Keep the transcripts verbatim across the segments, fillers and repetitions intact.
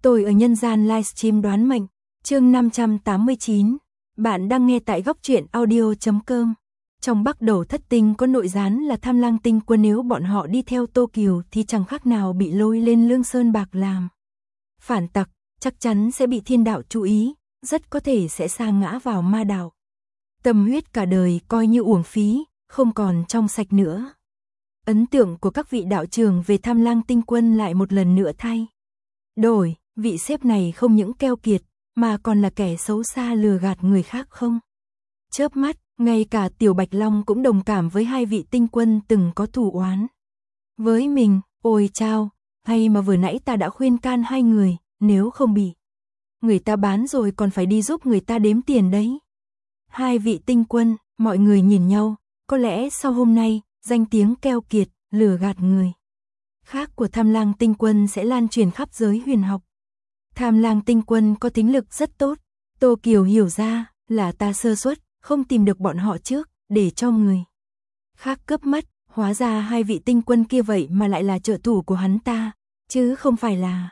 Tôi ở nhân gian livestream đoán mệnh, chương năm trăm tám mươi chín. Bạn đang nghe tại góc truyện audio chấm com. Trong Bắc Đầu Thất Tinh có nội gián là Tham Lang tinh quân, nếu bọn họ đi theo Tô Kiều thì chẳng khác nào bị lôi lên Lương Sơn bạc làm phản tặc, chắc chắn sẽ bị thiên đạo chú ý, rất có thể sẽ sa ngã vào ma đạo. Tâm huyết cả đời coi như uổng phí, không còn trong sạch nữa. Ấn tượng của các vị đạo trưởng về Tham Lang tinh quân lại một lần nữa thay đổi, vị sếp này không những keo kiệt, mà còn là kẻ xấu xa lừa gạt người khác không chớp mắt. Ngay cả Tiểu Bạch Long cũng đồng cảm với hai vị tinh quân từng có thù oán với mình. Ôi chao, hay mà vừa nãy ta đã khuyên can hai người, nếu không bị người ta bán rồi còn phải đi giúp người ta đếm tiền đấy. Hai vị tinh quân, mọi người nhìn nhau, có lẽ sau hôm nay, danh tiếng keo kiệt, lừa gạt người khác của Tham Lang tinh quân sẽ lan truyền khắp giới huyền học. Tham Lang tinh quân có thính lực rất tốt, Tô Kiều hiểu ra là ta sơ suất, không tìm được bọn họ trước, để cho người khác cướp mất. Hóa ra hai vị tinh quân kia vậy mà lại là trợ thủ của hắn ta, chứ không phải là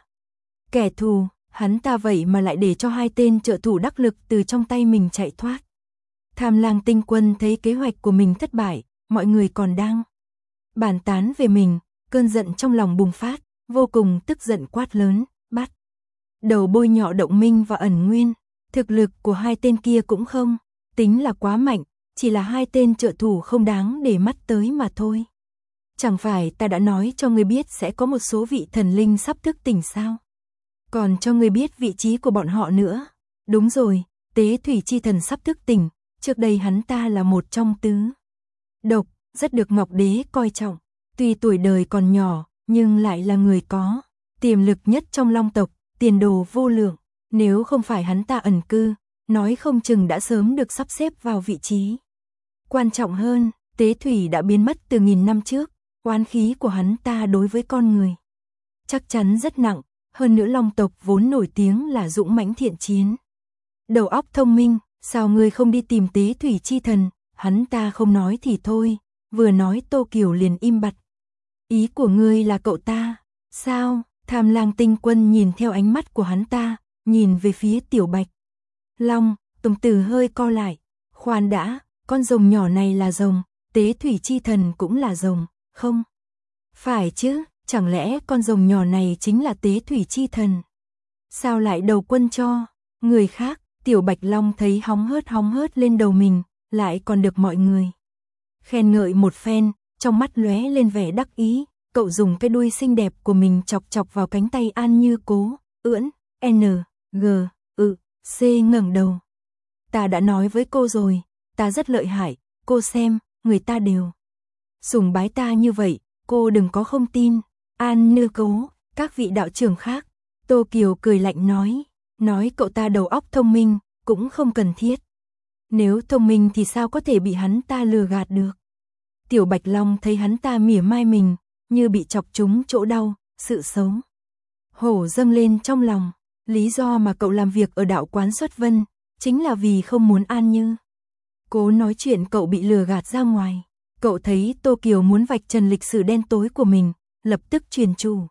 kẻ thù. Hắn ta vậy mà lại để cho hai tên trợ thủ đắc lực từ trong tay mình chạy thoát. Tham Lang tinh quân thấy kế hoạch của mình thất bại, mọi người còn đang bàn tán về mình, cơn giận trong lòng bùng phát, vô cùng tức giận quát lớn, bắt đầu bôi nhọ Động Minh và Ẩn Nguyên. Thực lực của hai tên kia cũng không tính là quá mạnh, chỉ là hai tên trợ thủ không đáng để mắt tới mà thôi. Chẳng phải ta đã nói cho ngươi biết sẽ có một số vị thần linh sắp thức tỉnh sao? Còn cho ngươi biết vị trí của bọn họ nữa. Đúng rồi, Tế Thủy Chi Thần sắp thức tỉnh, trước đây hắn ta là một trong tứ độc, rất được Ngọc Đế coi trọng. Tuy tuổi đời còn nhỏ, nhưng lại là người có tiềm lực nhất trong Long tộc, tiền đồ vô lượng. Nếu không phải hắn ta ẩn cư, nói không chừng đã sớm được sắp xếp vào vị trí quan trọng hơn. Tế Thủy đã biến mất từ nghìn năm trước, oán khí của hắn ta đối với con người chắc chắn rất nặng. Hơn nữa Long tộc vốn nổi tiếng là dũng mãnh thiện chiến, đầu óc thông minh, sao ngươi không đi tìm Tế Thủy Chi Thần? Hắn ta không nói thì thôi, vừa nói Tô Kiều liền im bặt. Ý của ngươi là cậu ta, sao? Tham Lang tinh quân nhìn theo ánh mắt của hắn ta, nhìn về phía Tiểu Bạch Long, đồng tử hơi co lại. Khoan đã, con rồng nhỏ này là rồng, Tế Thủy Chi Thần cũng là rồng, không phải chứ? Chẳng lẽ con rồng nhỏ này chính là Tế Thủy Chi Thần? Sao lại đầu quân cho người khác? Tiểu Bạch Long thấy hóng hớt hóng hớt lên đầu mình, lại còn được mọi người khen ngợi một phen, trong mắt lóe lên vẻ đắc ý. Cậu dùng cái đuôi xinh đẹp của mình chọc chọc vào cánh tay An Như Cố, ưỡn, N, G, ự, C ngẩng đầu. Ta đã nói với cô rồi, ta rất lợi hại, cô xem, người ta đều sùng bái ta như vậy, cô đừng có không tin. An Như Cố, các vị đạo trưởng khác. Tô Kiều cười lạnh nói, nói cậu ta đầu óc thông minh, cũng không cần thiết. Nếu thông minh thì sao có thể bị hắn ta lừa gạt được? Tiểu Bạch Long thấy hắn ta mỉa mai mình, như bị chọc trúng chỗ đau, sự xấu hổ dâng lên trong lòng. Lý do mà cậu làm việc ở đạo quán Xuất Vân, chính là vì không muốn An Như Cố nói chuyện cậu bị lừa gạt ra ngoài. Cậu thấy Tô Kiều muốn vạch trần lịch sử đen tối của mình, lập tức truyền chủ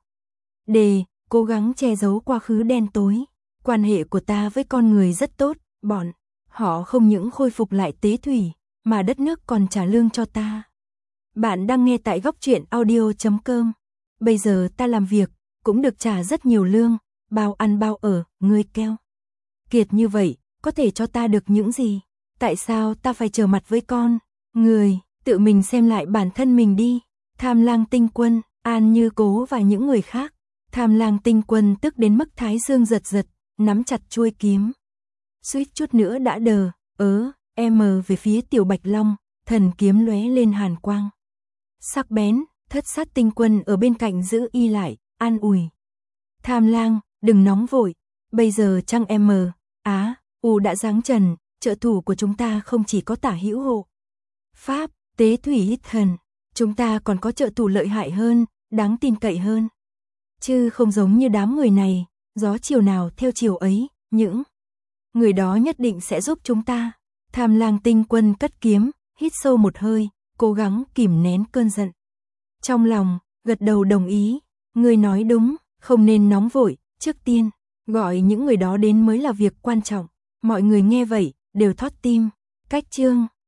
đề, cố gắng che giấu quá khứ đen tối. Quan hệ của ta với con người rất tốt, bọn họ không những khôi phục lại Tế Thủy, mà đất nước còn trả lương cho ta. Bạn đang nghe tại góc truyện audio chấm com. Bây giờ ta làm việc, cũng được trả rất nhiều lương, bao ăn bao ở, ngươi keo kiệt như vậy, có thể cho ta được những gì? Tại sao ta phải trở mặt với con người? Tự mình xem lại bản thân mình đi. Tham Lang tinh quân, An Như Cố và những người khác. Tham Lang tinh quân tức đến mức thái dương giật giật, nắm chặt chuôi kiếm, suýt chút nữa đã đờ ớ em về phía Tiểu Bạch Long. Thần kiếm lóe lên hàn quang sắc bén. Thất sát tinh quân ở bên cạnh giữ y lại, an ủi. Tham Lang, đừng nóng vội, bây giờ trăng M, Á, U đã giáng trần, trợ thủ của chúng ta không chỉ có Tả Hữu Hộ Pháp, Tế Thủy Hít Thần, chúng ta còn có trợ thủ lợi hại hơn, đáng tin cậy hơn. Chứ không giống như đám người này, gió chiều nào theo chiều ấy, những người đó nhất định sẽ giúp chúng ta. Tham Lang tinh quân cất kiếm, hít sâu một hơi, cố gắng kìm nén cơn giận trong lòng, gật đầu đồng ý. Ngươi nói đúng, không nên nóng vội, trước tiên Gọi những người đó đến mới là việc quan trọng. Mọi người nghe vậy, đều thót tim. Cách chương